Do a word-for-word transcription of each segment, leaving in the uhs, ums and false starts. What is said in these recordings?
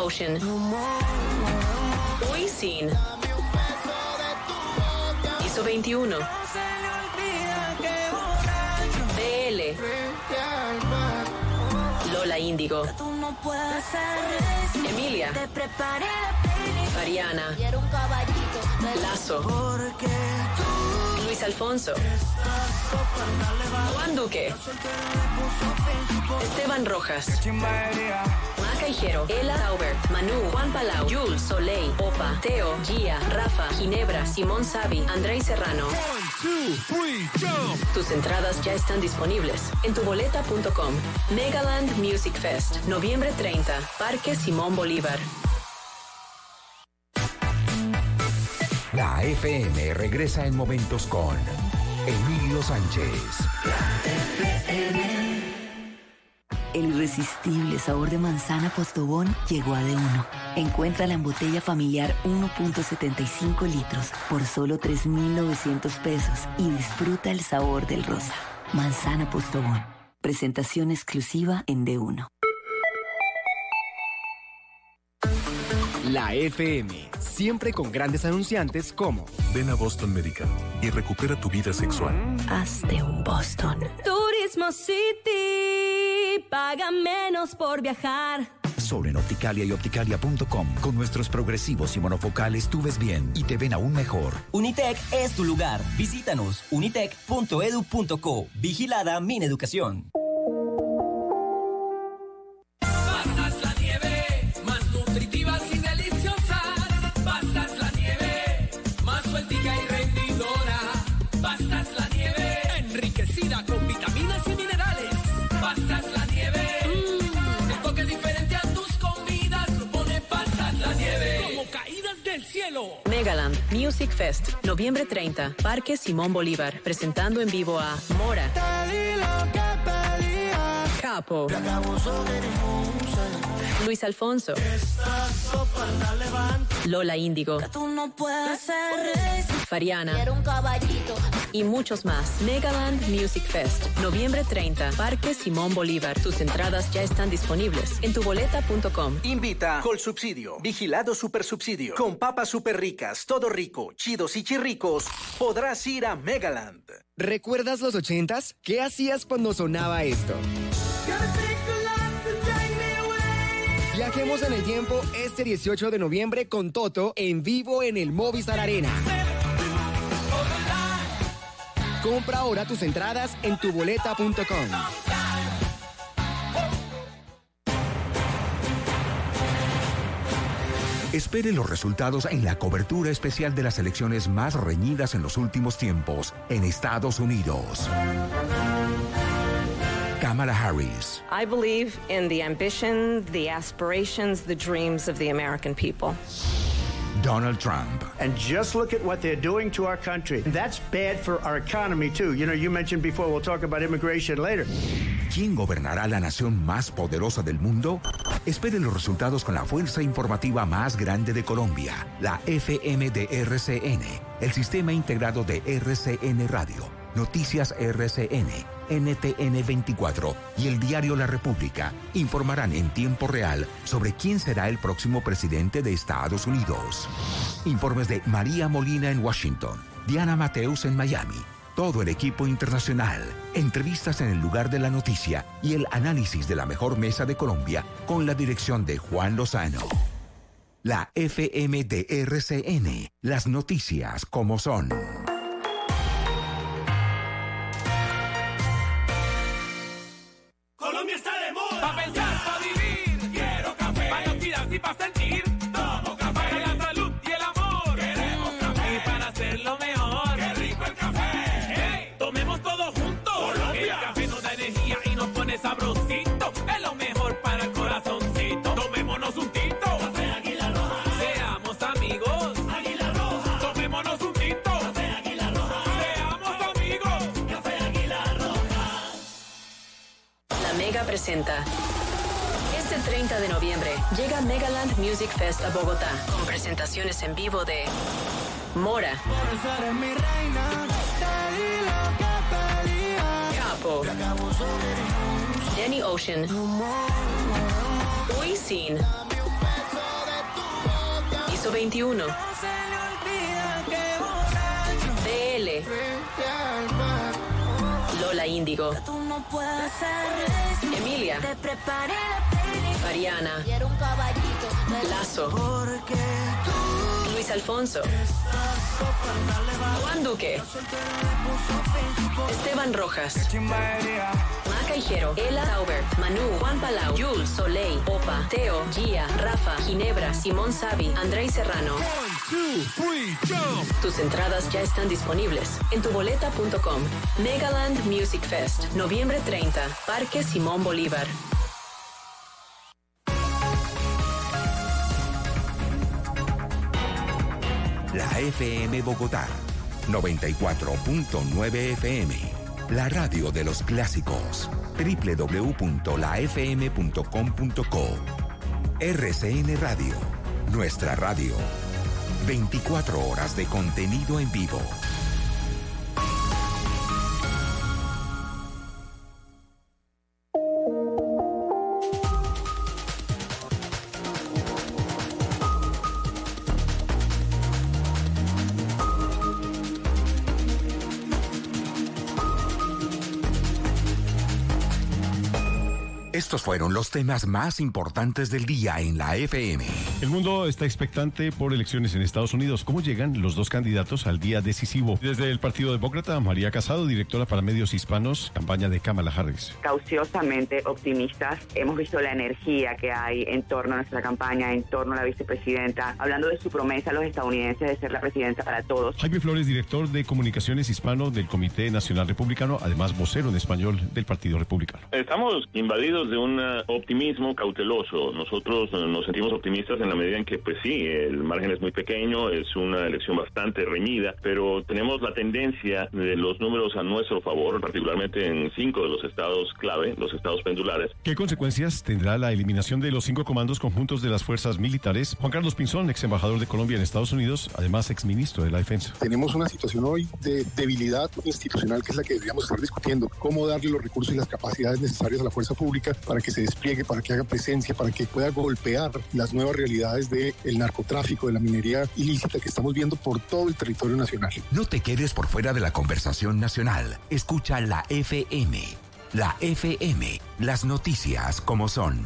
Ocean, Wisin, Piso veintiuno, B L, Lola Índigo, Emilia, Mariana, Lazo, Luis Alfonso, Juan Duque, Esteban Rojas, Maca Higuero, Ela Tauber, Manu, Juan Palau, Jules, Soleil, Opa, Teo, Gia, Rafa, Ginebra, Simón Savi, Andrei Serrano. One, two, three, jump. Tus entradas ya están disponibles en tuboleta punto com. Megaland Music Fest, noviembre treinta, Parque Simón Bolívar. La F M regresa en momentos con Emilio Sánchez. El irresistible sabor de manzana Postobón llegó a De Uno. Encuéntrala en botella familiar uno punto setenta y cinco litros por solo tres mil novecientos pesos y disfruta el sabor del rosa. Manzana Postobón. Presentación exclusiva en De Uno. La F M, siempre con grandes anunciantes como: ven a Boston Medical y recupera tu vida sexual. Hazte un Boston. Turismo City, paga menos por viajar. Solo en Opticalia y opticalia punto com. Con nuestros progresivos y monofocales tú ves bien y te ven aún mejor. Unitec es tu lugar. Visítanos unitec punto edu punto co. Vigilada Mineducación. Con vitaminas y minerales, Pastas la Nieve. Mm. El toque diferente a tus comidas lo pone Pastas la Nieve. Como caídas del cielo. Megaland Music Fest, noviembre treinta, Parque Simón Bolívar, presentando en vivo a Mora, Capo, Luis Alfonso, Lola Índigo, Fariana y muchos más. Megaland Music Fest, noviembre treinta, Parque Simón Bolívar. Tus entradas ya están disponibles en tuboleta punto com. Invita Colsubsidio, Vigilado Supersubsidio. Con papas super ricas, todo rico, chidos y chirricos, podrás ir a Megaland. ¿Recuerdas los ochentas? ¿Qué hacías cuando sonaba esto? Viajemos en el tiempo este dieciocho de noviembre con Toto en vivo en el Movistar Arena. Compra ahora tus entradas en tuboleta punto com. Espere los resultados en la cobertura especial de las elecciones más reñidas en los últimos tiempos en Estados Unidos. Kamala Harris. I believe in the ambition, the aspirations, the dreams of the American people. Donald Trump. And just look at what they're doing to our country. That's bad for our economy, too. You know, you mentioned before, we'll talk about immigration later. ¿Quién gobernará la nación más poderosa del mundo? Espere los resultados con la fuerza informativa más grande de Colombia, la F M de R C N, el sistema integrado de R C N Radio, Noticias R C N, N T N veinticuatro y el diario La República informarán en tiempo real sobre quién será el próximo presidente de Estados Unidos. Informes de María Molina en Washington, Diana Mateus en Miami, todo el equipo internacional, entrevistas en el lugar de la noticia y el análisis de la mejor mesa de Colombia con la dirección de Juan Lozano. La F M de R C N, las noticias como son. Colombia está de moda. Pa' pensar, pa' vivir. Quiero café. Pa' no tirar y pa' sentir. Tomo café. Para la salud y el amor. Queremos café. Y para hacerlo mejor. Qué rico el café. Hey, tomemos todo juntos. Colombia. El café nos da energía y nos pone sabrosito. Es lo mejor para el corazoncito. Tomémonos un tito. Café Águila Roja. Seamos amigos. Águila Roja. Tomémonos un tito. Café Águila Roja. Seamos amigos. Café Águila Roja. La Mega presenta. Este treinta de noviembre llega Megaland Music Fest a Bogotá con presentaciones en vivo de Mora, Capo, Danny Ocean, Wisin, Piso veintiuno. B L. Lola Índigo. Emilia. Mariana. Lazo. Luis Alfonso. Juan Duque. Esteban Rojas. Maca Higuero. Ela Tauber. Manu. Juan Palau. Jules. Soleil. Opa. Teo. Gia. Rafa. Ginebra. Simón Savi. Andrei Serrano. One, two, three, jump. Tus entradas ya están disponibles en tuboleta punto com. Megaland Music Fest. Noviembre treinta. Parque Simón Bolívar. La F M Bogotá, noventa y cuatro punto nueve F M. La radio de los clásicos. doble u doble u doble u punto la f m punto com punto co. R C N Radio. Nuestra radio. veinticuatro horas de contenido en vivo. Estos fueron los temas más importantes del día en la F M. El mundo está expectante por elecciones en Estados Unidos. ¿Cómo llegan los dos candidatos al día decisivo? Desde el Partido Demócrata, María Casado, directora para medios hispanos, campaña de Kamala Harris. Cauciosamente optimistas. Hemos visto la energía que hay en torno a nuestra campaña, en torno a la vicepresidenta, hablando de su promesa a los estadounidenses de ser la presidenta para todos. Jaime Flores, director de comunicaciones hispano del Comité Nacional Republicano, además vocero en español del Partido Republicano. Estamos invadidos de un optimismo cauteloso. Nosotros nos sentimos optimistas en la medida en que, pues sí, el margen es muy pequeño, es una elección bastante reñida, pero tenemos la tendencia de los números a nuestro favor, particularmente en cinco de los estados clave, los estados pendulares. ¿Qué consecuencias tendrá la eliminación de los cinco comandos conjuntos de las fuerzas militares? Juan Carlos Pinzón, ex embajador de Colombia en Estados Unidos, además ex ministro de la Defensa. Tenemos una situación hoy de debilidad institucional que es la que deberíamos estar discutiendo. Cómo darle los recursos y las capacidades necesarias a la fuerza pública para que se despliegue, para que haga presencia, para que pueda golpear las nuevas realidades del narcotráfico, de la minería ilícita que estamos viendo por todo el territorio nacional. No te quedes por fuera de la conversación nacional. Escucha la F M. La F M, las noticias como son.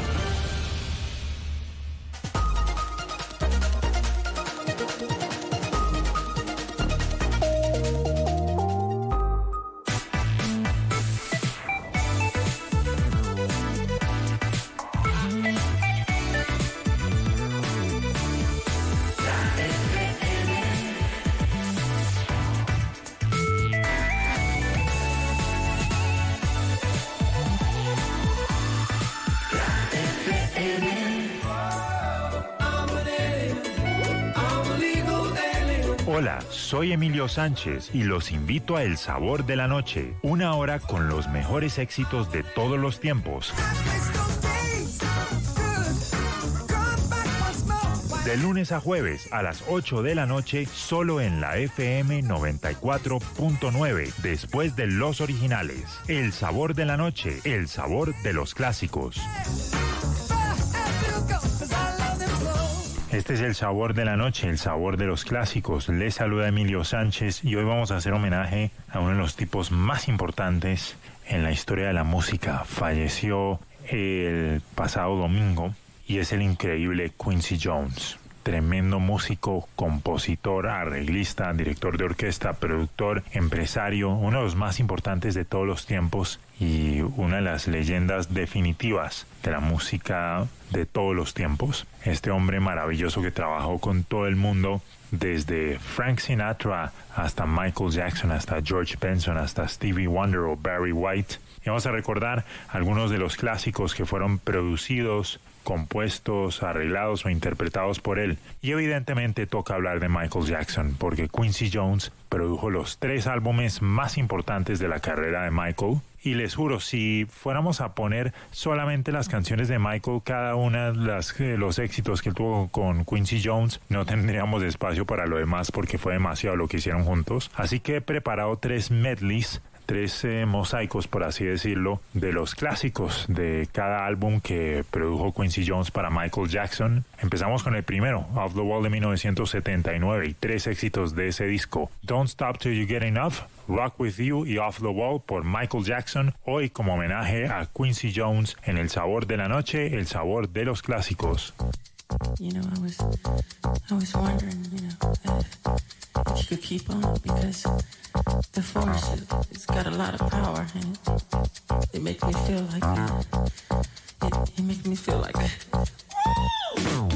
Hola, soy Emilio Sánchez y los invito a El Sabor de la Noche, una hora con los mejores éxitos de todos los tiempos. De lunes a jueves a las ocho de la noche, solo en la F M noventa y cuatro punto nueve, después de los originales. El Sabor de la Noche, el sabor de los clásicos. Este es el sabor de la noche, el sabor de los clásicos. Les saluda Emilio Sánchez y hoy vamos a hacer homenaje a uno de los tipos más importantes en la historia de la música. Falleció el pasado domingo y es el increíble Quincy Jones. Tremendo músico, compositor, arreglista, director de orquesta, productor, empresario, uno de los más importantes de todos los tiempos y una de las leyendas definitivas de la música de todos los tiempos. Este hombre maravilloso que trabajó con todo el mundo, desde Frank Sinatra hasta Michael Jackson, hasta George Benson, hasta Stevie Wonder o Barry White. Y vamos a recordar algunos de los clásicos que fueron producidos, compuestos, arreglados o interpretados por él. Y evidentemente toca hablar de Michael Jackson, porque Quincy Jones produjo los tres álbumes más importantes de la carrera de Michael. Y les juro, si fuéramos a poner solamente las canciones de Michael, cada una de las, eh, los éxitos que él tuvo con Quincy Jones, no tendríamos espacio para lo demás porque fue demasiado lo que hicieron juntos. Así que he preparado tres medleys tres eh, mosaicos, por así decirlo, de los clásicos de cada álbum que produjo Quincy Jones para Michael Jackson. Empezamos con el primero, Off the Wall de mil novecientos setenta y nueve, y tres éxitos de ese disco: Don't Stop Till You Get Enough, Rock With You y Off the Wall por Michael Jackson. Hoy como homenaje a Quincy Jones en El Sabor de la Noche, el sabor de los clásicos. You know, I was, I was wondering, you know, if, if you could keep on, because the force, it, it's got a lot of power, and it, it makes me feel like that. It, it makes me feel like that. Woo!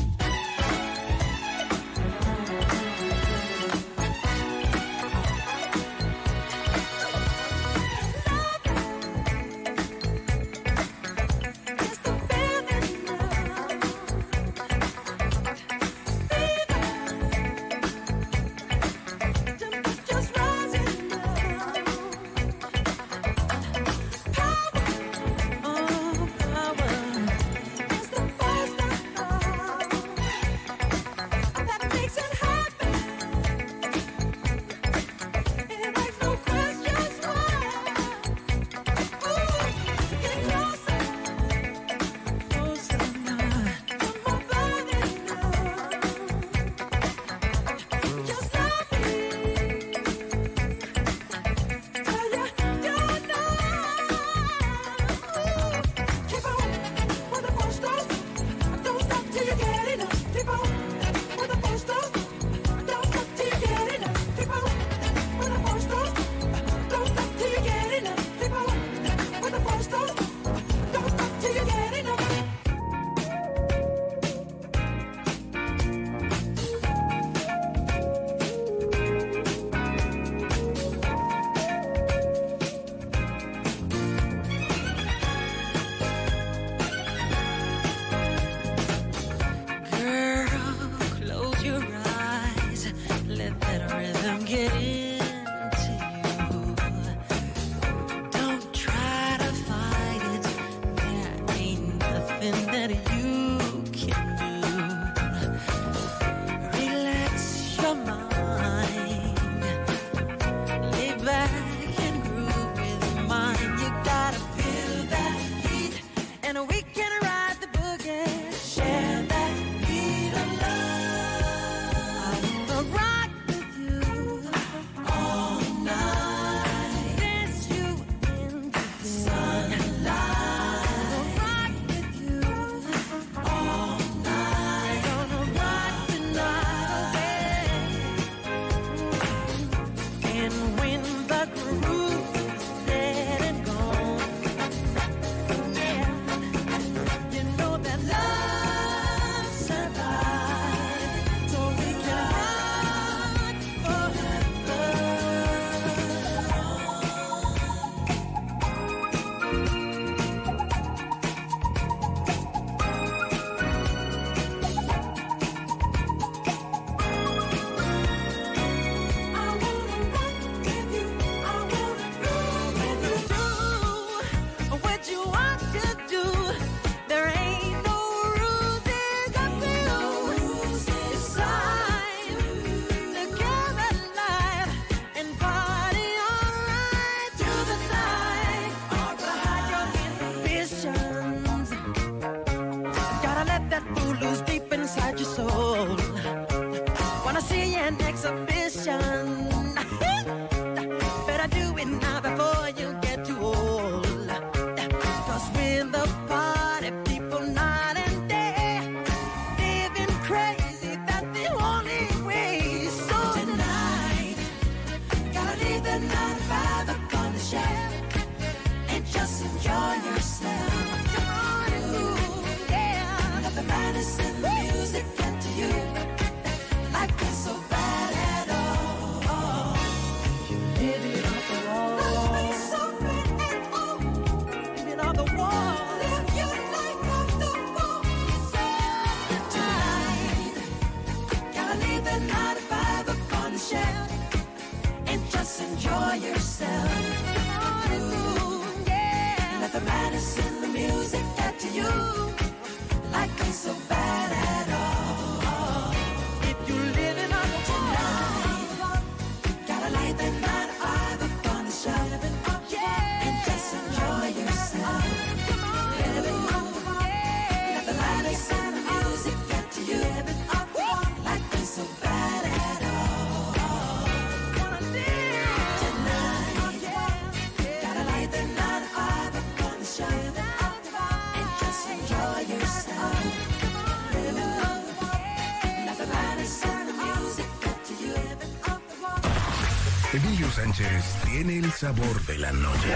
Enjoy yourself. Ooh, yeah. Let the madness Emilio Sánchez tiene el sabor de la noche.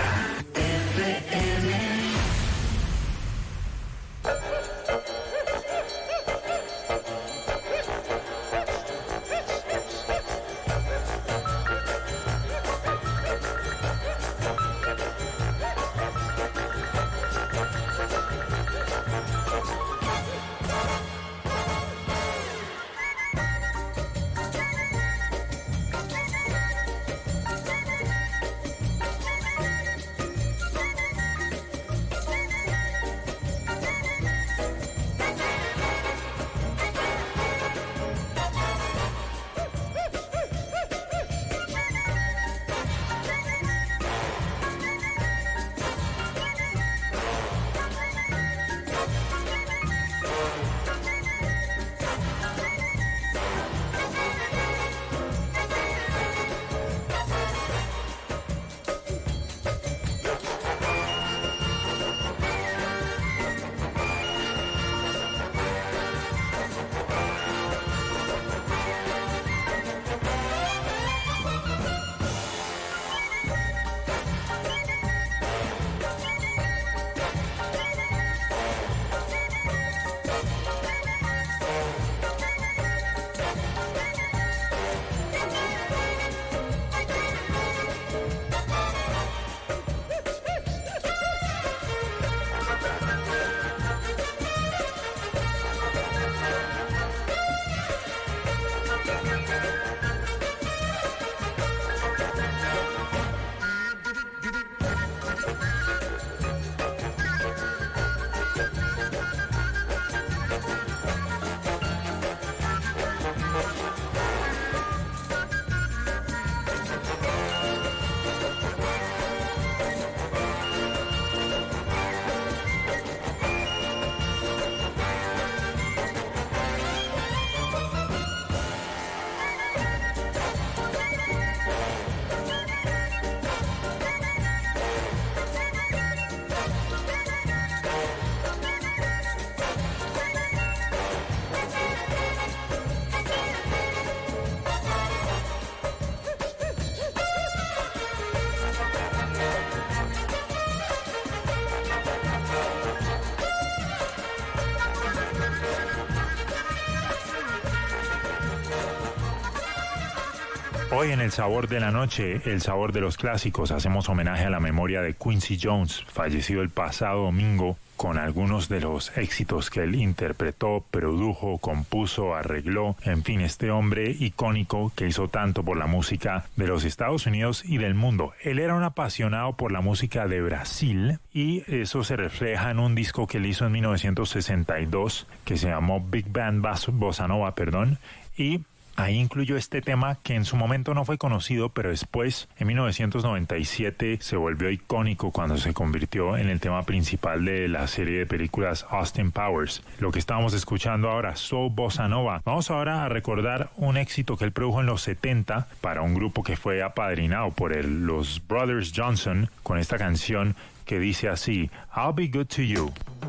Hoy en El Sabor de la Noche, el sabor de los clásicos, hacemos homenaje a la memoria de Quincy Jones, fallecido el pasado domingo, con algunos de los éxitos que él interpretó, produjo, compuso, arregló, en fin, este hombre icónico que hizo tanto por la música de los Estados Unidos y del mundo. Él era un apasionado por la música de Brasil y eso se refleja en un disco que él hizo en mil novecientos sesenta y dos que se llamó Big Band Bossa Nova, perdón, y ahí incluyó este tema que en su momento no fue conocido, pero después, en mil novecientos noventa y siete, se volvió icónico cuando se convirtió en el tema principal de la serie de películas Austin Powers. Lo que estábamos escuchando ahora, Soul Bossa Nova. Vamos ahora a recordar un éxito que él produjo en los setenta para un grupo que fue apadrinado por él, los Brothers Johnson, con esta canción que dice así, I'll Be Good to You.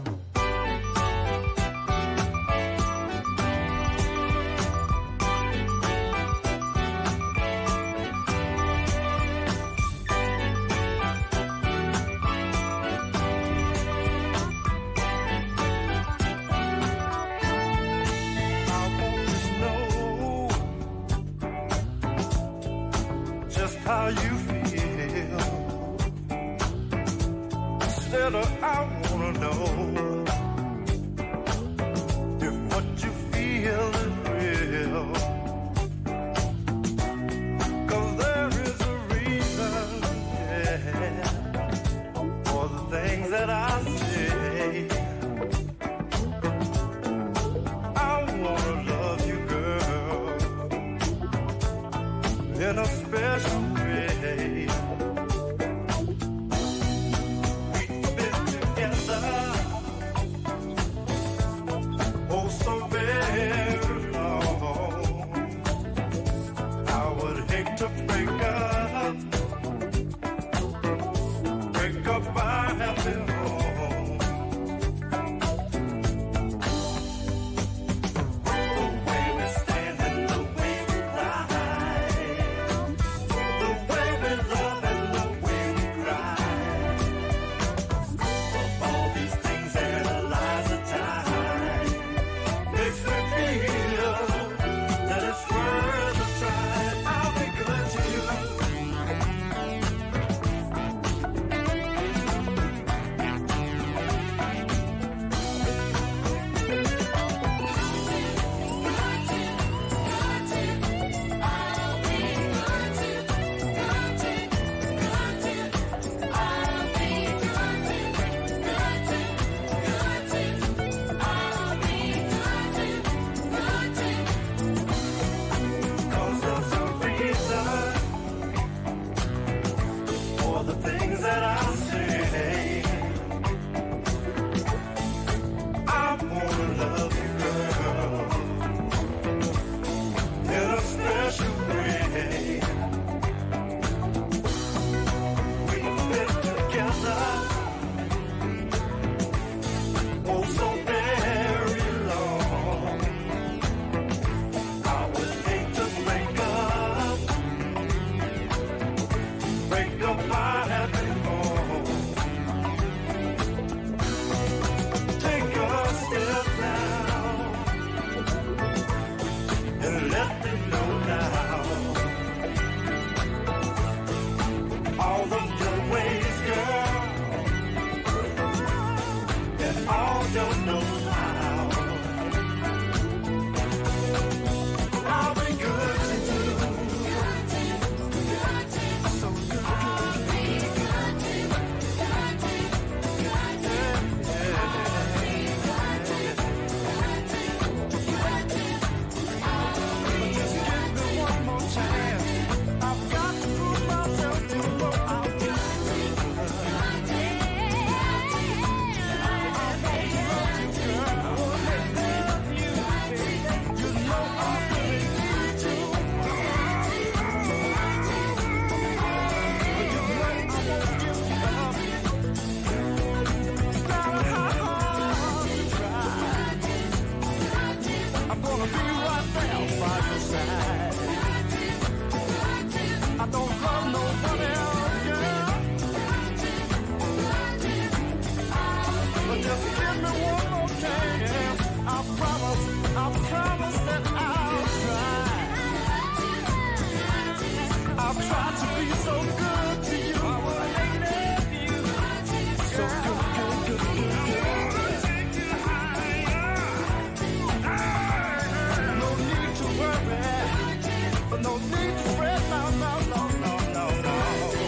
How you feel. Instead of I wanna know if what you feel is real. 'Cause there is a reason, yeah, for the things that I say. I wanna love you, girl, in a special way. We've been together, oh so very long. I would hate to break up, break up our happy home. don't know how. I'll be good to you. So good. I'll be good to you. Just give me one more chance. I've got to prove myself to you. I'll be I'm gonna be right there by your side. I don't love nobody else, girl. But just give me one more chance. I promise, I promise that I'll try. I'll try to be so good to you. So good, good, good, good, good. No need to worry, no need to fret, no, no, no, no, no, no.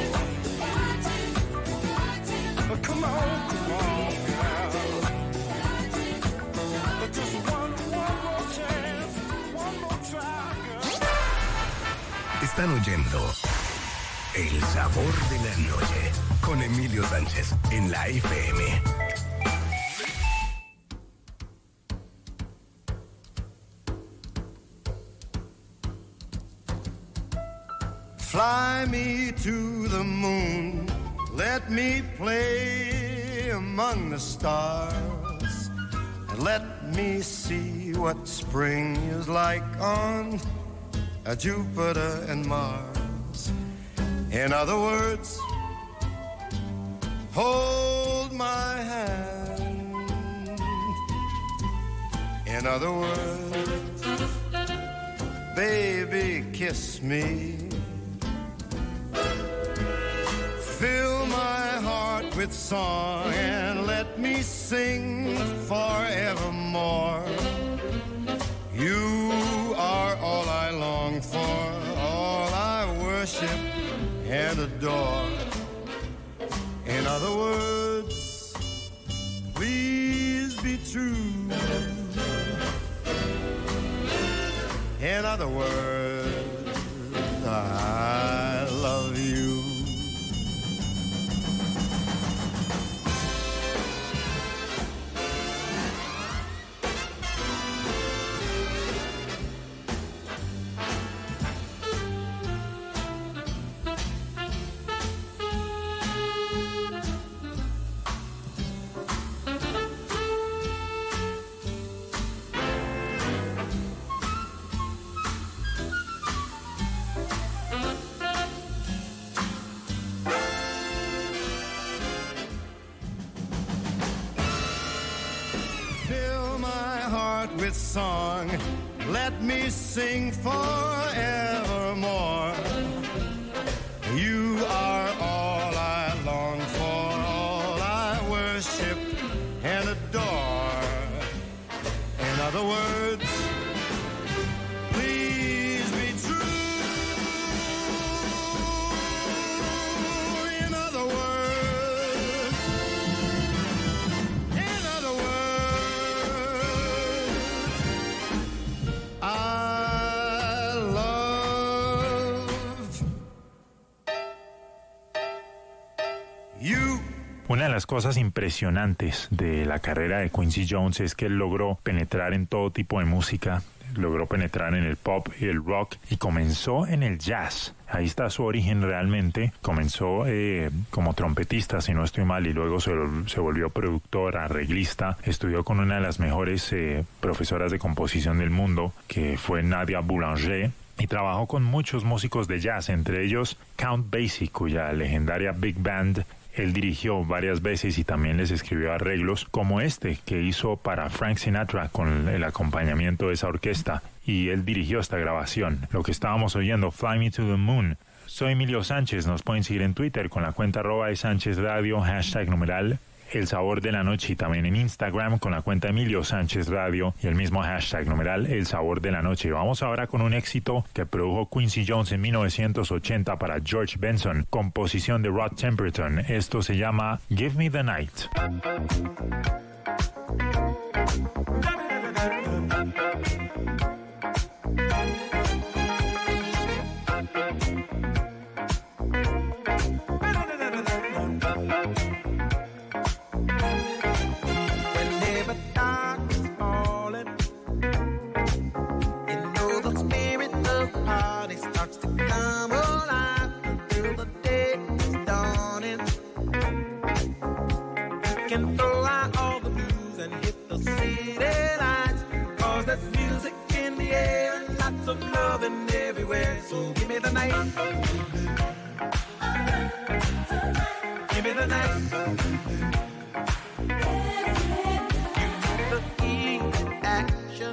But come on, come on, girl. But just one, one more chance, one more try, girl. Están oyendo El Sabor de la Noche con Emilio Sánchez en la F M. Fly me to the moon, let me play among the stars, and let me see what spring is like on uh, Jupiter and Mars. In other words, hold my hand. In other words, baby, kiss me. Fill my heart with song and let me sing forevermore. You are all I long for, all I worship and adore. In other words, please be true. In other words, I love you. With song, let me sing forevermore. You are all I long for, all I worship and adore. In other words, please be true. In other words, in other words, I love you. Una de las cosas impresionantes de la carrera de Quincy Jones es que él logró penetrar en todo tipo de música, logró penetrar en el pop y el rock y comenzó en el jazz. Ahí está su origen realmente. Comenzó eh, como trompetista, si no estoy mal, y luego se, se volvió productor, arreglista. Estudió con una de las mejores eh, profesoras de composición del mundo, que fue Nadia Boulanger, y trabajó con muchos músicos de jazz, entre ellos Count Basie, cuya legendaria Big Band él dirigió varias veces y también les escribió arreglos como este que hizo para Frank Sinatra con el acompañamiento de esa orquesta, y él dirigió esta grabación. Lo que estábamos oyendo, Fly Me to the Moon. Soy Emilio Sánchez, nos pueden seguir en Twitter con la cuenta arroba de Sánchez Radio, hashtag numeral El Sabor de la Noche y también en Instagram con la cuenta Emilio Sánchez Radio y el mismo hashtag numeral El Sabor de la Noche. Vamos ahora con un éxito que produjo Quincy Jones en mil novecientos ochenta para George Benson, composición de Rod Temperton. Esto se llama Give Me the Night. So give me the night. Give me the night. The key action.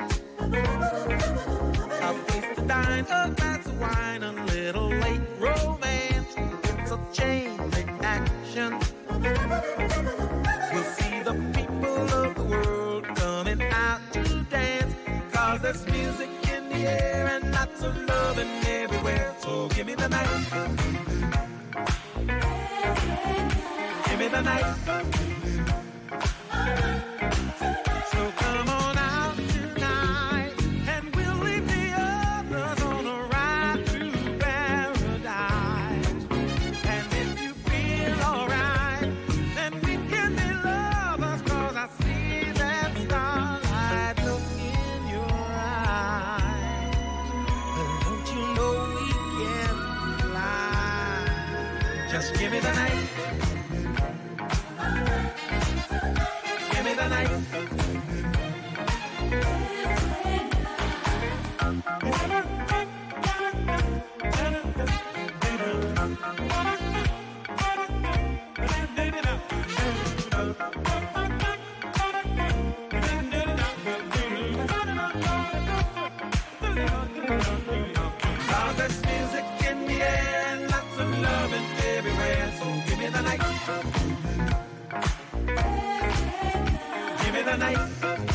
I'll taste the dine, a glass of wine, a little late romance. It's a chain reaction. We'll see the people of the world coming out to dance. Cause there's music in the air and lots of loving everywhere. So give me the night. Give me the night. So come on out tonight and we'll leave the others on a ride through paradise. And if you feel alright, then we can be lovers. Cause I see that starlight look in your eyes. Don't you know we can fly? Just give me the night. Give me the night. Cause there's music in the air and lots of loving everywhere. So give me the night. Give me the night.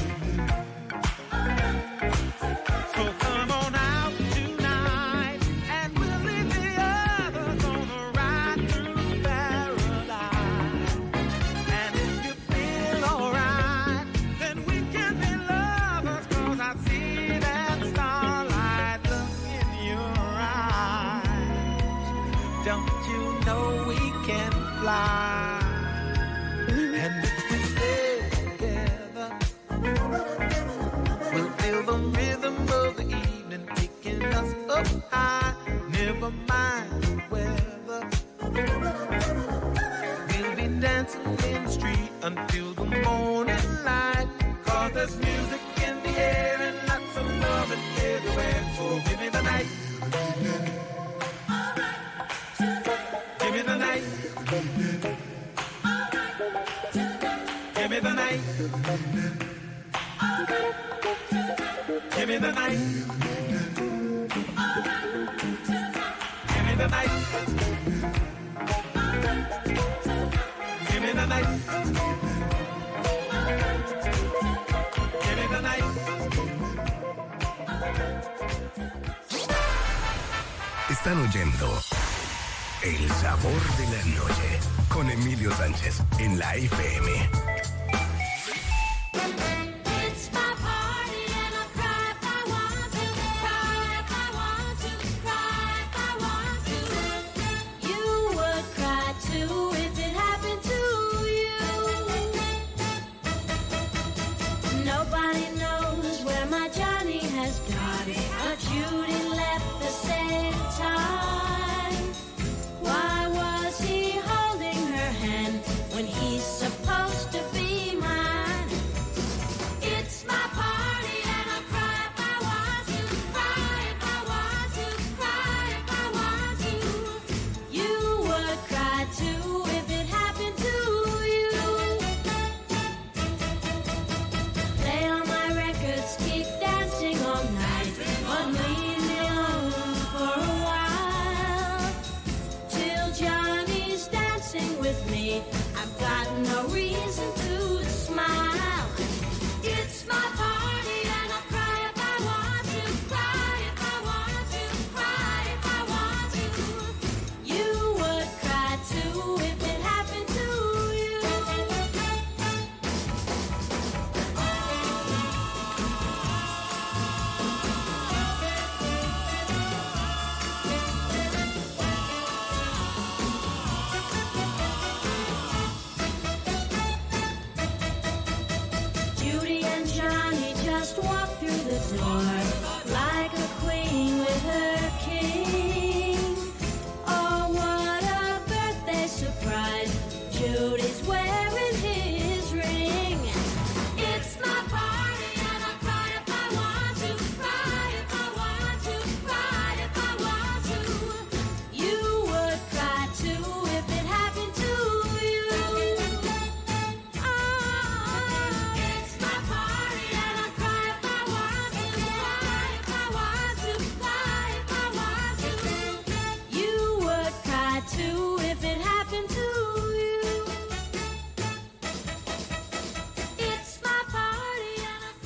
So come on out tonight and we'll leave the others on a ride through paradise. And if you feel alright, then we can be lovers. Cause I see that starlight look in your eyes. Don't you know we can fly? And if we stay together, we'll feel the rhythm of the evening taking us up high. Never mind the weather. We'll be dancing in the street until the morning light. Cause there's music in the air and lots of loving everywhere. So give me the night. Give me the night. Give me the night. Give me the night. Give me the night. Give me the night. Give me the night. Están oyendo El Sabor de la Noche con Emilio Sánchez en la F M. Nobody knows where my Johnny has gone, but Judy left the same time. Why was he holding her hand when he's supposed to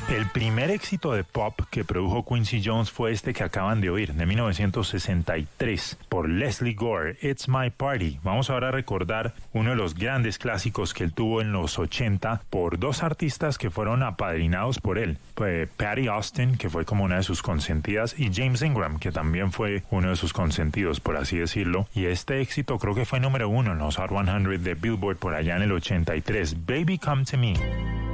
El primer éxito de pop que produjo Quincy Jones fue este que acaban de oír, de mil novecientos sesenta y tres, por Leslie Gore, It's My Party. Vamos ahora a recordar uno de los grandes clásicos que él tuvo en los ochenta por dos artistas que fueron apadrinados por él. Fue Patty Austin, que fue como una de sus consentidas, y James Ingram, que también fue uno de sus consentidos, por así decirlo. Y este éxito creo que fue número uno en los Hot cien de Billboard por allá en el ochenta y tres. Baby Come to Me.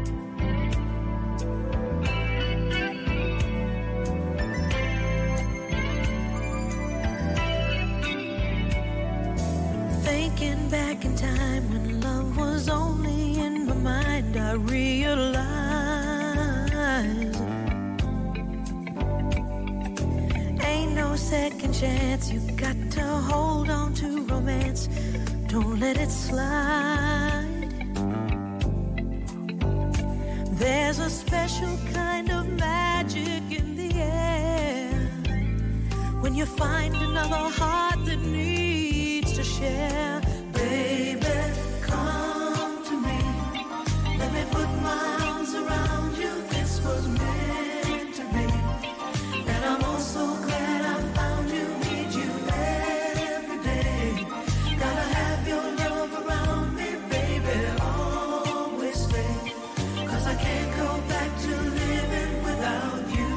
Thinking back in time when love was only in my mind, I realized ain't no second chance. You got to hold on to romance. Don't let it slide. There's a special kind of magic in the air when you find another heart that needs to share. Baby, come to me. Let me put my arms around you. This was meant to be. And I'm also glad I found you. Need you every day. Gotta have your love around me, baby. Always stay. Cause I can't go back to living without you.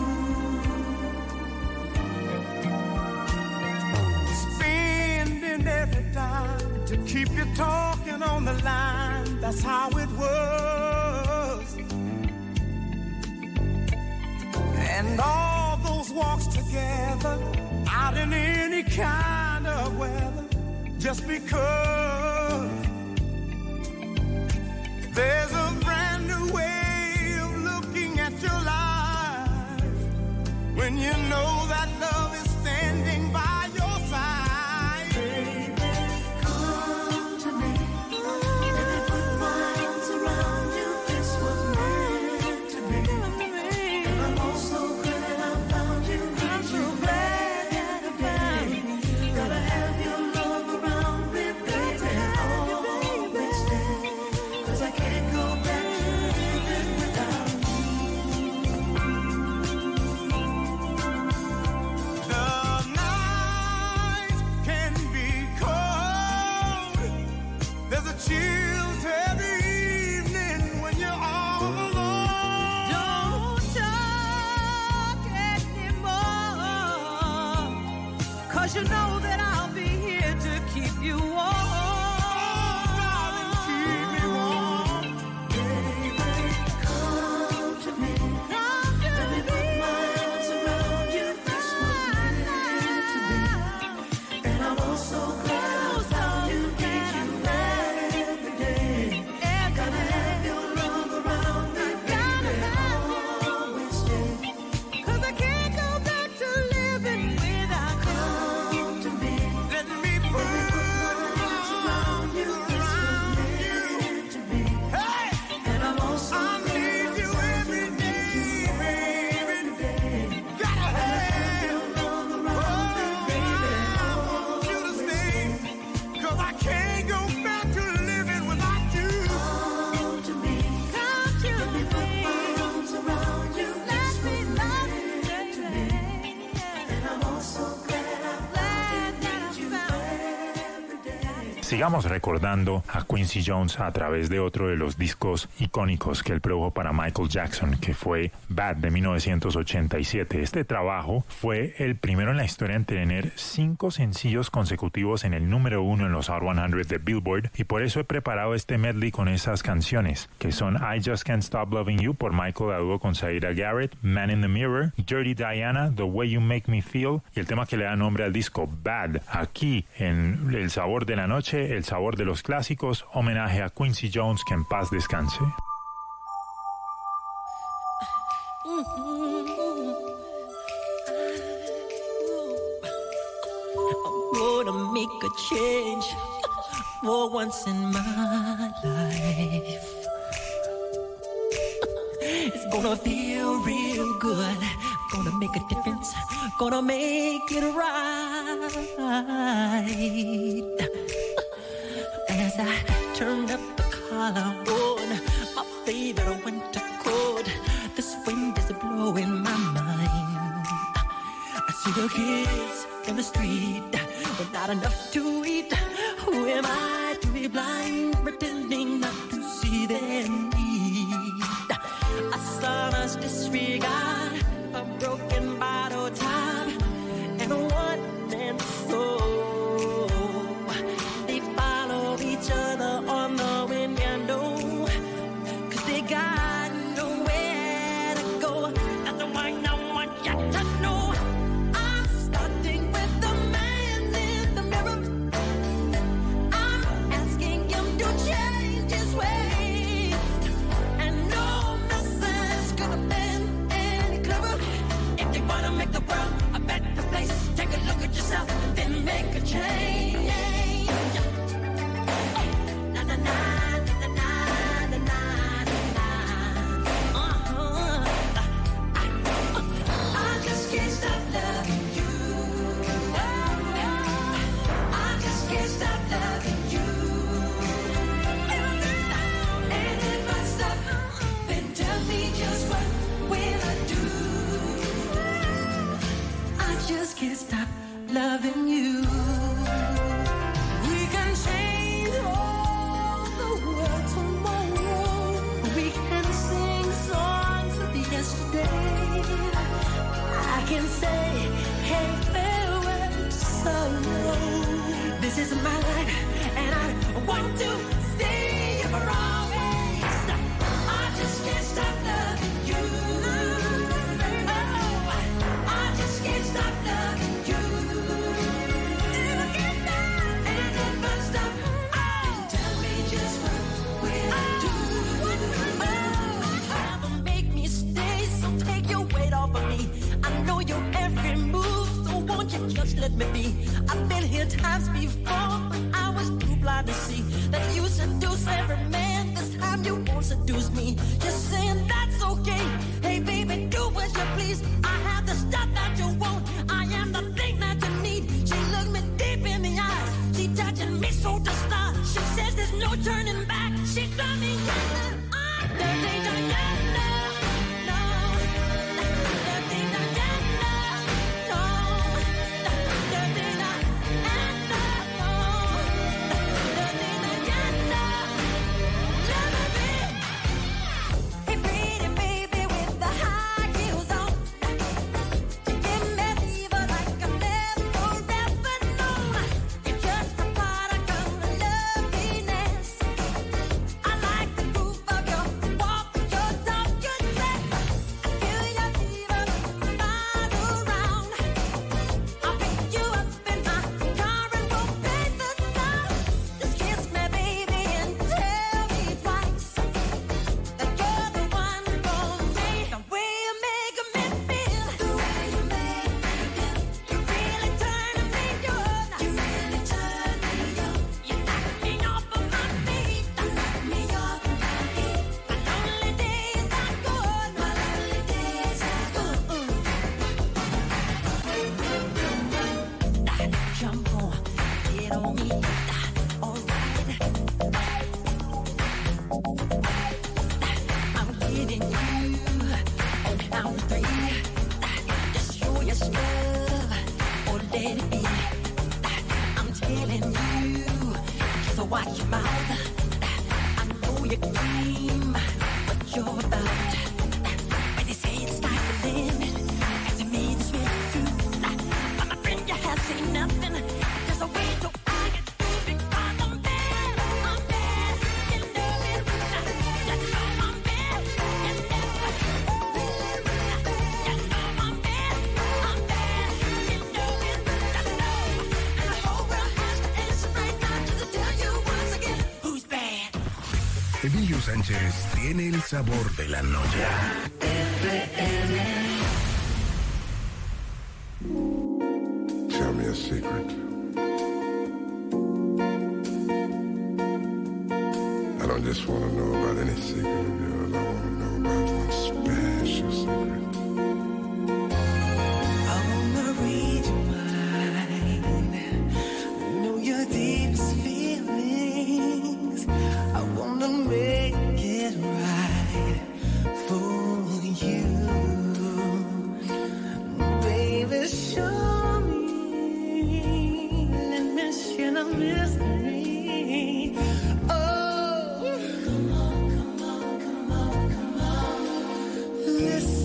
Spending every dime to keep you talking on the line. That's how it was. And all those walks together out in any kind of weather, just because there's a brand new way of looking at your life when you know that love is standing by your side. Baby, come to me. Let me put my arms around you. This was meant to be. And I'm also glad I found you. I'm so glad that I found you. Gotta have your love around me, baby. Always stay. Cause I can't go back to living without you. The night can be cold. There's a chill to every evening when you're all alone. Don't talk anymore. Cause you know that I'll be here to keep you warm. Darling, keep me warm. Baby, come to me. Let me put my arms around you. This was meant to be. And I'm also glad I found you. Need you every day. Gotta have your love around me, baby. Always stay. Cause I can't go back to living without you. Come to me. Let me put my arms around you. This was meant to be. Hey! And I'm also I need you every day, baby. Gotta have your love around me, baby. I want you to stay. Cause I can't go back to living without you. Come to me. Come to Let me put my arms around you. Let me love you, baby. And I'm also glad I found you. Need you every day. Sigamos recordando a Quincy Jones a través de otro de los discos icónicos que él produjo para Michael Jackson, que fue Bad de mil novecientos ochenta y siete. Este trabajo fue el primero en la historia en tener cinco sencillos consecutivos en el número uno en los Hot cien de Billboard, y por eso he preparado este medley con esas canciones, que son I Just Can't Stop Loving You por Michael a dúo con Zaira Garrett, Man in the Mirror, Dirty Diana, The Way You Make Me Feel, y el tema que le da nombre al disco, Bad. Aquí en El Sabor de la Noche, el sabor de los clásicos, homenaje a Quincy Jones, que en paz descanse. I'm gonna make a change for once in my life. It's gonna feel real good. Gonna make a difference. Gonna make it right. As I turn up the collar on my favorite winter coat, the the kids in the street, but not enough to eat. Who am I to be blind, pretending not to see their need? A sonorous disregard, a broken bottle top, and a one-man soul. They follow each other on the window, 'cause they got nowhere to go. That's the one I want you to know. I'm starting with the man in the mirror. I'm asking him to change his ways, and no message could have been any clearer. If you wanna make the world a better place, take a look at yourself, then make a change. Na na na na na na na na. Uh-huh. I just can't stop loving you. I just can't stop loving you. And if I stop, then tell me just what will I do? I just can't stop loving you. We can change all the world tomorrow. We can sing songs of yesterday. I can say, hey, farewell to sorrow. This is my life, and I want to stay for always. I just can't stop loving you. Oh, I just can't stop loving you. And if I stop, then tell me just what will I do? Oh, make me stay, so take your weight off of me. I know your every move, so won't you just let me be? I've been here times before, but I was too blind to see that you seduce every man. This time you won't seduce me. You're saying that's okay. Hey baby, do as you please. I have the stuff that you want. I am the thing that you need. She looked me deep in the eyes. She touching me so to start. She says there's no turning back. She got me yelling. I'm the thing that you know. No. The thing that you know. No. The thing that I know. The thing that you know. Let me be. Hey pretty baby with the high heels on. You give me fever like I've never, never known. You're just a product of loveliness. I like the groove of your walk, your talk, your dress. I feel your fever miles around. I'll pick you up in my car and we'll paint the town. Just kiss me, baby, and tell me twice that you're the one for me. The way you make me feel, the way you make me feel, you really turn me on. You really turn me on. You knock me off of my feet. You knock me off of my feet. My lonely days are gone. My lonely days are gone. Jump on, get on me, alright. I'm getting you on count of three. Just show your stuff or let it be. I'm telling you, so watch your mouth. I know you claim what you're about. When they say it's like a limit, and to me this way too. But my friend, you have seen nothing. There's a way to argue through because I'm bad. I'm bad. You know it. You know I'm bad. You know it. You know I'm bad. I'm bad. You know it. You know. And the whole world has to answer right now just to tell you once again who's bad. Emilio Sánchez tiene el sabor de la noche. Tell me a secret. I don't just want to know about any secret of yours. I want to know about one special secret. I wanna read your mind, know your deepest feelings. I wanna make it right for you, baby. Show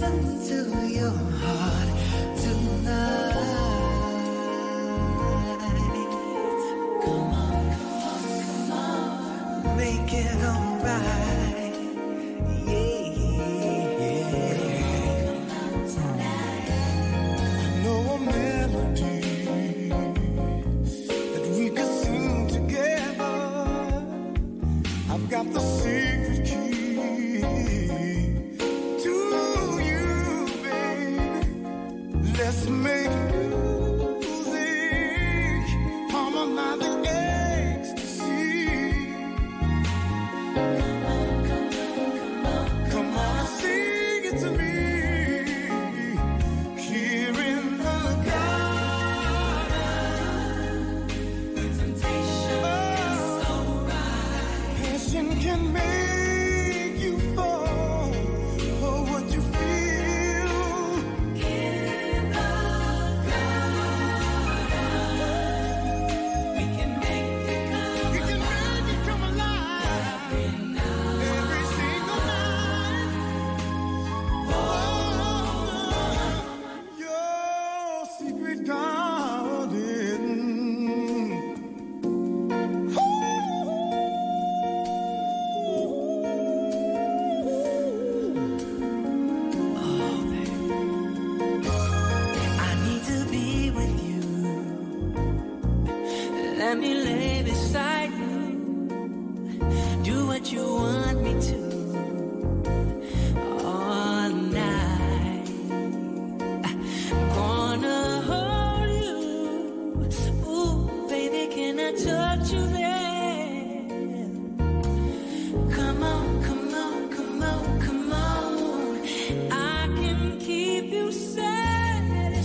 listen to your heart tonight. Come on, come on, come on, make it alright. Yeah, yeah. Come on tonight. I know a melody that we could sing together. I've got the secret key. Let's make music, harmonizing ecstasy. Come on, come on, come on, come on, sing it to me. Here in the garden, the temptation is so right. Passion can make you fall for what you feel. Let me lay beside you, do what you want me to, all night. Gonna hold you, ooh, baby, can I touch you there? Come on, come on, come on, come on, I can keep you satisfied,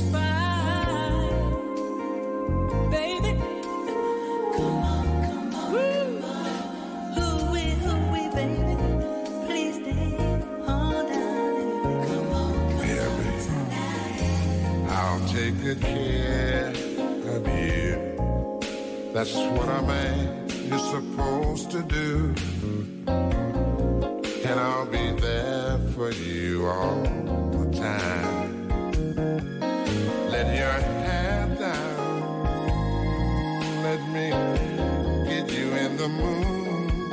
baby. Come on, come on, come on. Hooey, hooey, baby. Please stay, hold on. Come on, come on tonight. I'll take good care of you. That's what a man is supposed to do. And I'll be there for you all the time. Let your hair down. Let me get you in the mood.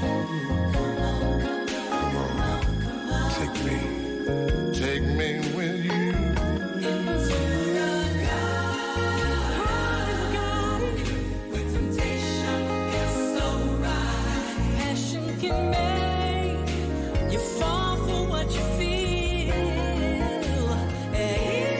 Come on, take me, take me with you. Into the garden, where temptation is so right. Passion can make you fall for what you feel. Hey.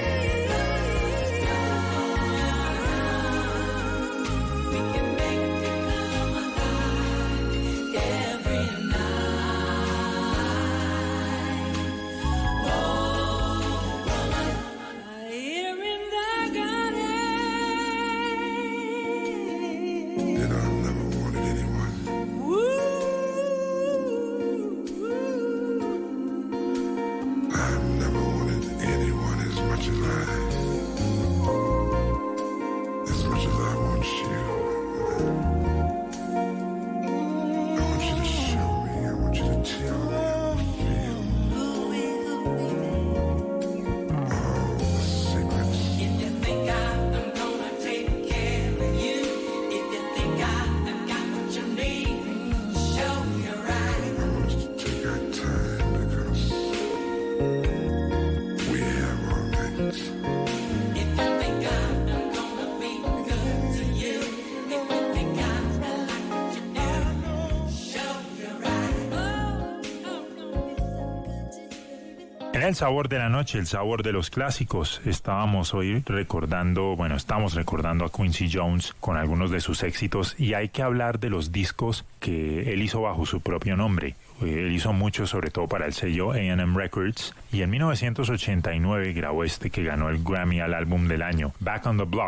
Era el sabor de la noche, el sabor de los clásicos. Estábamos hoy recordando, bueno, estamos recordando a Quincy Jones con algunos de sus éxitos, y hay que hablar de los discos que él hizo bajo su propio nombre. Él hizo mucho, sobre todo para el sello A and M Records, y en mil novecientos ochenta y nueve grabó este que ganó el Grammy al álbum del año, Back on the Block,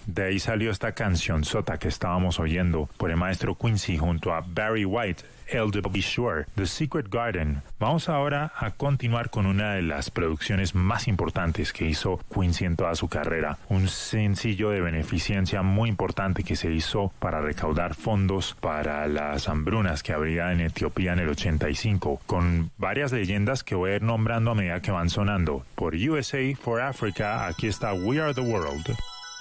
De ahí salió esta canción sota que estábamos oyendo por el maestro Quincy junto a Barry White, L W Shore, The Secret Garden. Vamos ahora a continuar con una de las producciones más importantes que hizo Quincy en toda su carrera. Un sencillo de beneficencia muy importante que se hizo para recaudar fondos para las hambrunas que habría en Etiopía en el ochenta y cinco, con varias leyendas que voy a ir nombrando a medida que van sonando. Por U S A for Africa, aquí está We Are the World.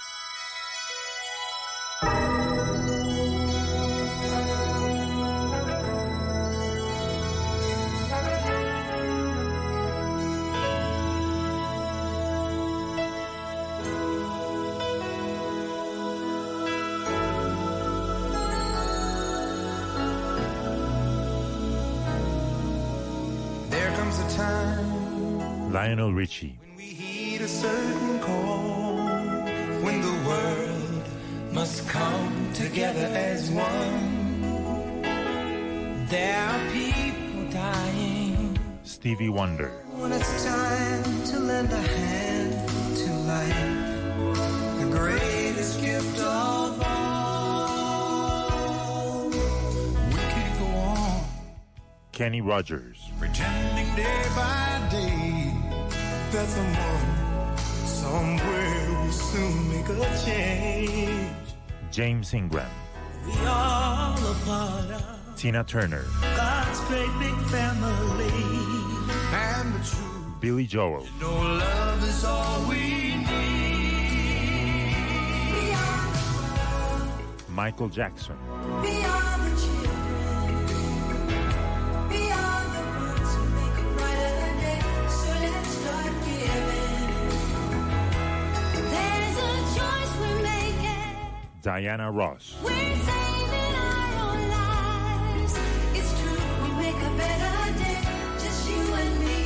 Lionel Richie. When we heed a certain call, when the world must come together as one, there are people dying. Stevie Wonder. When it's time to lend a hand to life, the greatest gift of all, we can't go on Kenny Rogers. pretending day by day that someone somewhere will soon make a change. James Ingram. We all a part of Tina Turner. God's great big family. And the truth, Billy Joel. no love is all we need. We are the world. Michael Jackson. We are the children. We are the ones who make a brighter day. So let's start giving. There's a choice we're making. Diana Ross. We're saving our own lives. It's true, we make a better day. Just you and me.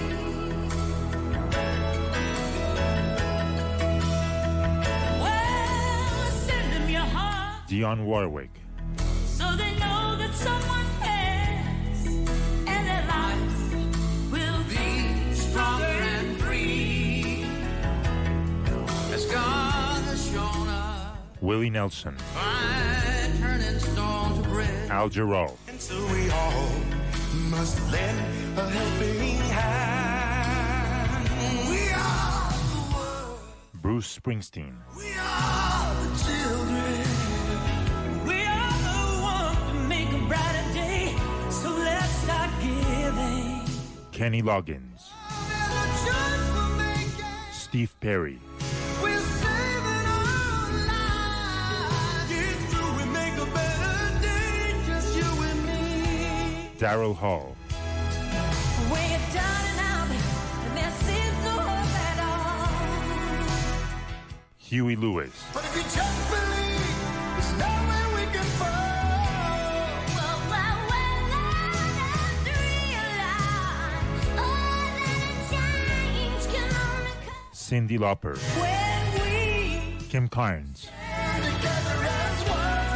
Well, send them your heart Dionne Warwick. so they know that someone cares, and their lives will be stronger and free. As God has shown us Willie Nelson. by turning stone to bread. Al Jarreau. And so we all must lend a helping hand. We are the world. Bruce Springsteen. We are the children. We are the ones to make a brighter day. So let's start giving. Kenny Loggins. There's a choice we're making. Steve Perry. We're saving our lives. It's true, we make a better day. Just you and me. Daryl Hall. We're down and out, and there seems no hope at all. Huey Lewis. But if you just believe, there's nowhere we can fall. Well, well, well, let us realize all that a change can only come Cyndi Lauper. when we Kim Carnes. stand together as one.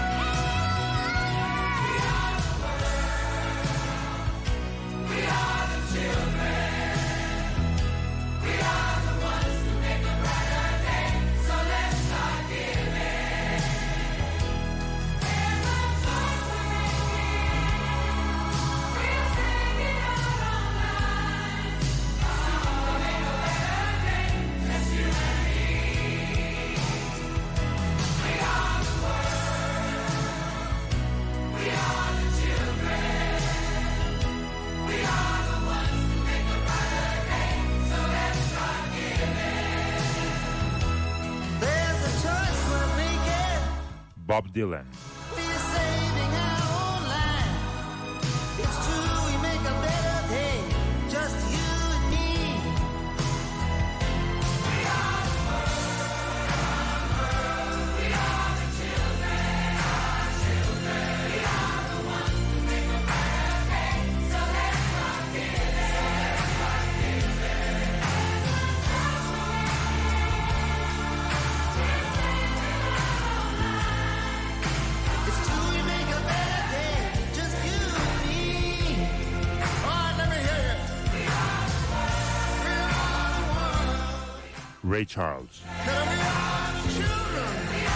We are the children. We are the ones to make a brighter day. So let's start giving. There's a choice we're making. We're saving our own lives. So make a better day. Just you and me. We are the world. We are the children. We are the ones to make a brighter day. So let's start giving. There's a choice we're making. Bob Dylan. We're saving our own life. It's true, we make a better day. Just you and me. We are the world. We are the children. Our children. We are the ones to make a better day. So let's start giving. Let's start giving. It's true, we make a better day. Just you and me. All right, let me hear you. We are the world. We are the world. Ray Charles. Now we are the children. We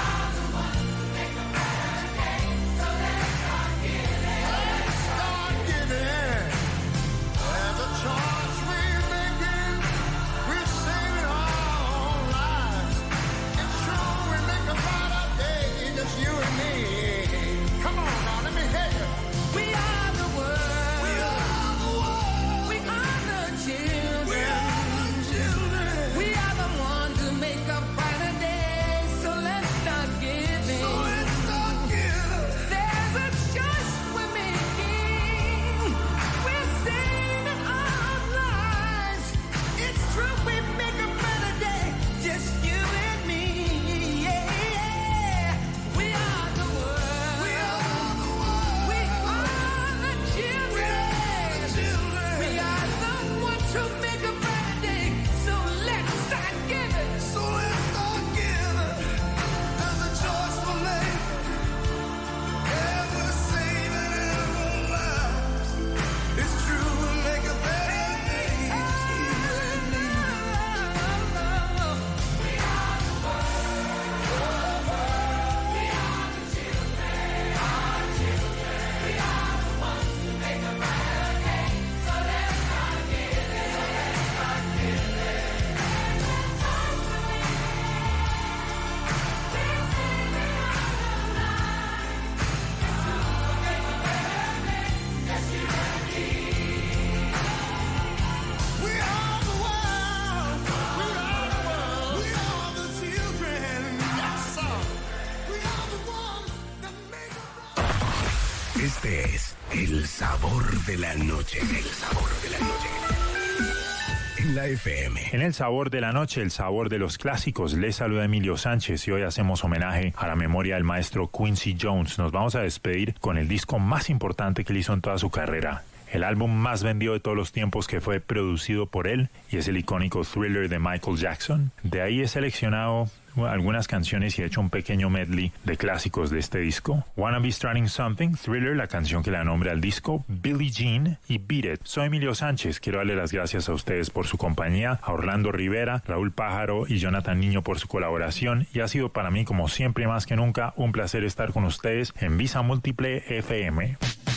sabor de la noche. El sabor de la noche. En la F M. En el sabor de la noche, el sabor de los clásicos, les saluda Emilio Sánchez y hoy hacemos homenaje a la memoria del maestro Quincy Jones. Nos vamos a despedir con el disco más importante que él hizo en toda su carrera. El álbum más vendido de todos los tiempos que fue producido por él y es el icónico Thriller de Michael Jackson. De ahí he seleccionado algunas canciones y he hecho un pequeño medley de clásicos de este disco. Wanna Be Starting Something, Thriller, la canción que le da nombre al disco, Billie Jean y Beat It. Soy Emilio Sánchez, quiero darle las gracias a ustedes por su compañía, a Orlando Rivera, Raúl Pájaro y Jonathan Niño por su colaboración y ha sido para mí como siempre más que nunca un placer estar con ustedes en Visa Múltiple F M.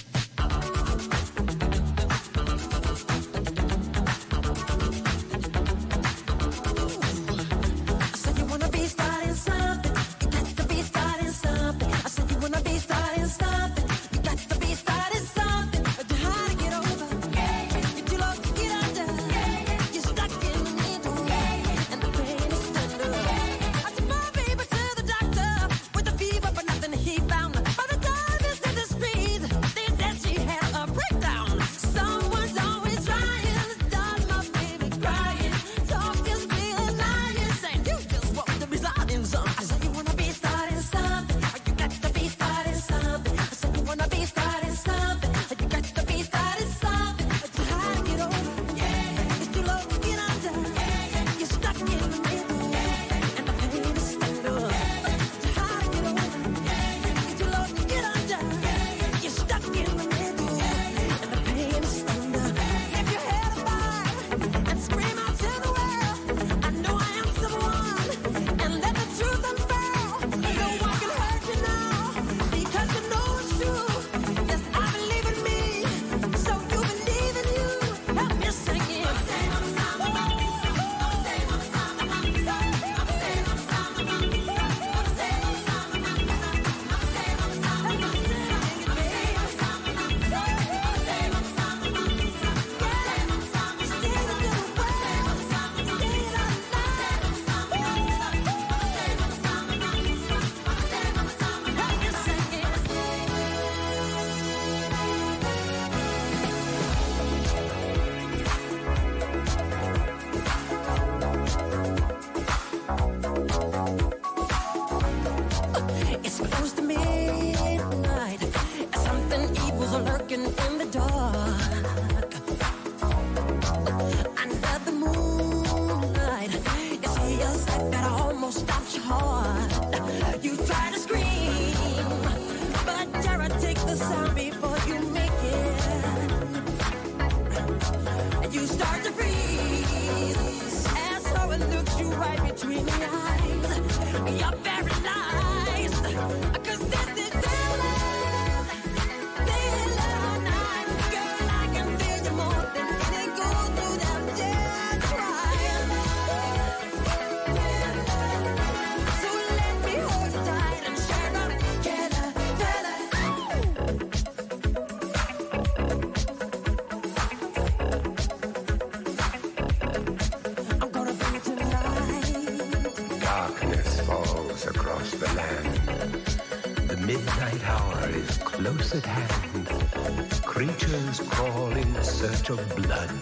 Of blood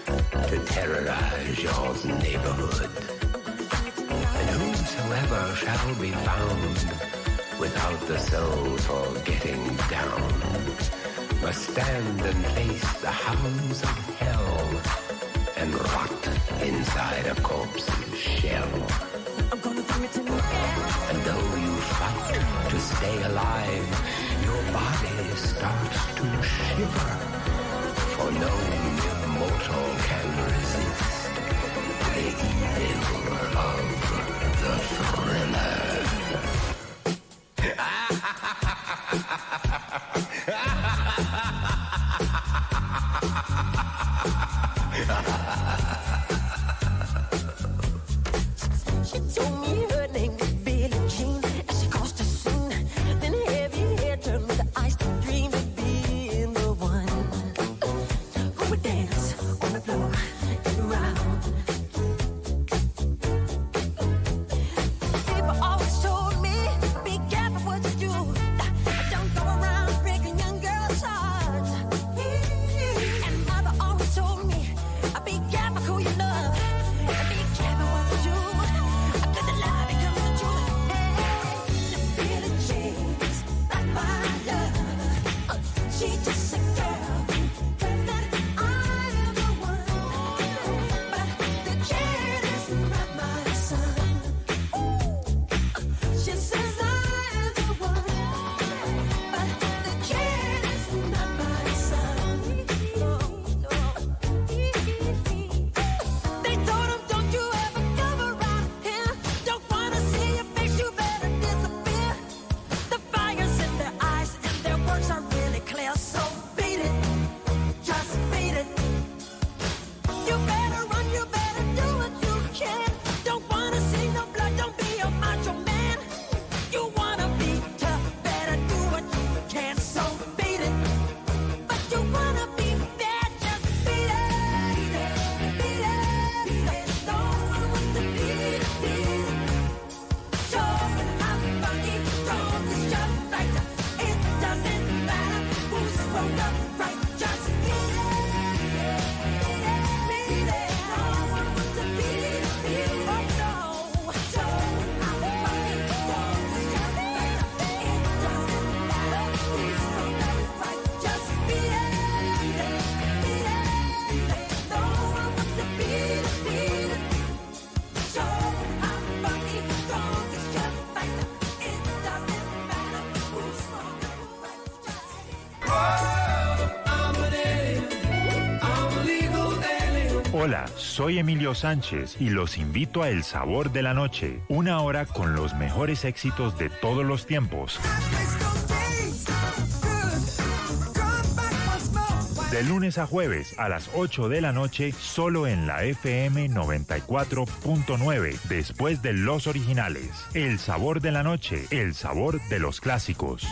to terrorize your neighborhood. And whosoever shall be found without the soul for getting down must stand and face the hounds of hell and rot inside a corpse's shell. And though you fight to stay alive, your body starts to shiver. For no immortal can resist the evil of the thriller. She told me her name was Billie Jean, and she caused a scene. Then heavy hair turned with the ice to dream of being the one who would dance on the floor and around. People always told me, be careful what you do. Don't go around breaking young girls' hearts. Hola, soy Emilio Sánchez y los invito a El Sabor de la Noche, una hora con los mejores éxitos de todos los tiempos. De lunes a jueves a las ocho de la noche, solo en la F M noventa y cuatro punto nueve, después de los originales. El Sabor de la Noche, el sabor de los clásicos.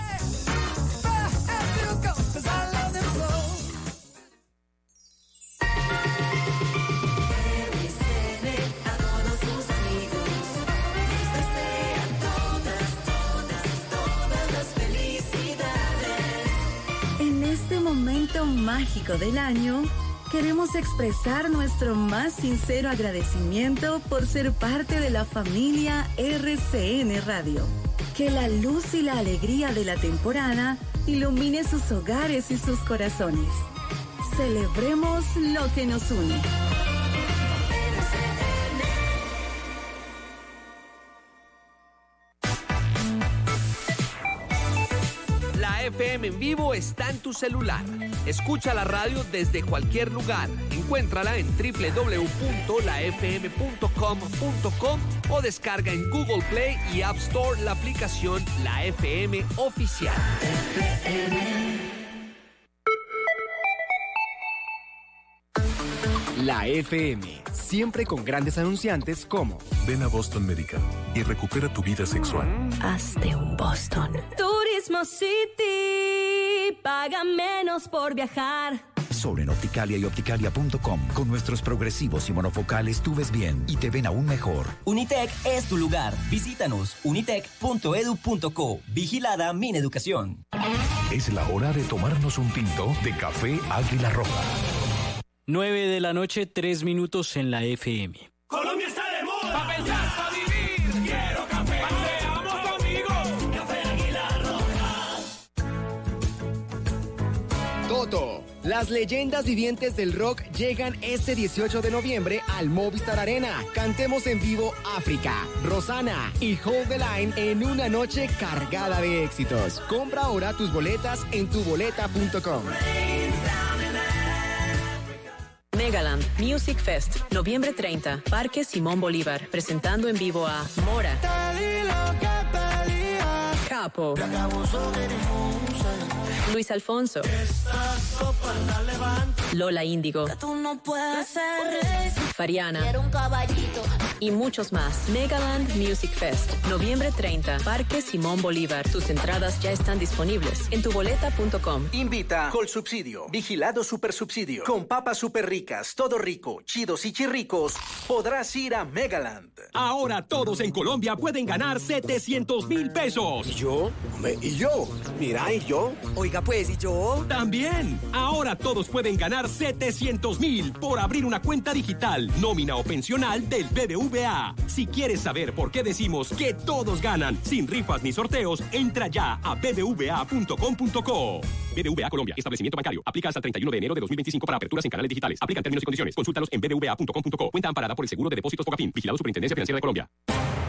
Mágico del año, queremos expresar nuestro más sincero agradecimiento por ser parte de la familia R C N Radio. Que la luz y la alegría de la temporada ilumine sus hogares y sus corazones. Celebremos lo que nos une. F M en vivo está en tu celular. Escucha la radio desde cualquier lugar. Encuéntrala en doble u doble u doble u punto la f m punto com punto com o descarga en Google Play y App Store la aplicación La F M Oficial. La F M, siempre con grandes anunciantes como... Ven a Boston Medical y recupera tu vida sexual. Hazte un Boston. Turismo City, paga menos por viajar. Solo en Opticalia y Opticalia punto com. Con nuestros progresivos y monofocales tú ves bien y te ven aún mejor. Unitec es tu lugar. Visítanos unitec punto edu punto co. Vigilada Mineducación. Es la hora de tomarnos un tinto de café Águila Roja. nueve de la noche, tres minutos en la F M. Colombia está de moda. Pa' pensar, pa' vivir. Quiero café. Seamos amigos. Café Águila Roja. Toto, las leyendas vivientes del rock llegan este dieciocho de noviembre al Movistar Arena. Cantemos en vivo África, Rosana y Hold the Line en una noche cargada de éxitos. Compra ahora tus boletas en tu boleta punto com. Megaland Music Fest, noviembre treinta, Parque Simón Bolívar, presentando en vivo a Mora, Capo, Luis Alfonso, Lola Índigo, Fariana y muchos más. Megaland Music Fest, noviembre treinta, Parque Simón Bolívar. Tus entradas ya están disponibles en tu boleta punto com. Invita Colsubsidio, Vigilado Supersubsidio. Con papas super ricas, todo rico, chidos y chirricos, podrás ir a Megaland. Ahora todos en Colombia pueden ganar setecientos mil pesos. ¿Y yo? ¿Y yo? Mira, ¿y yo? Oiga pues, ¿y yo? También. Ahora todos pueden ganar setecientos mil por abrir una cuenta digital, nómina o pensional del B B V A. Si quieres saber por qué decimos que todos ganan sin rifas ni sorteos, entra ya a b b v a punto com punto co. B B V A Colombia, establecimiento bancario. Aplica hasta el treinta y uno de enero de dos mil veinticinco para aperturas en canales digitales. Aplican términos y condiciones. Consúltalos en b b v a punto com punto co. Cuenta amparada por el Seguro de Depósitos Fogafín. Vigilado Superintendencia Financiera de Colombia.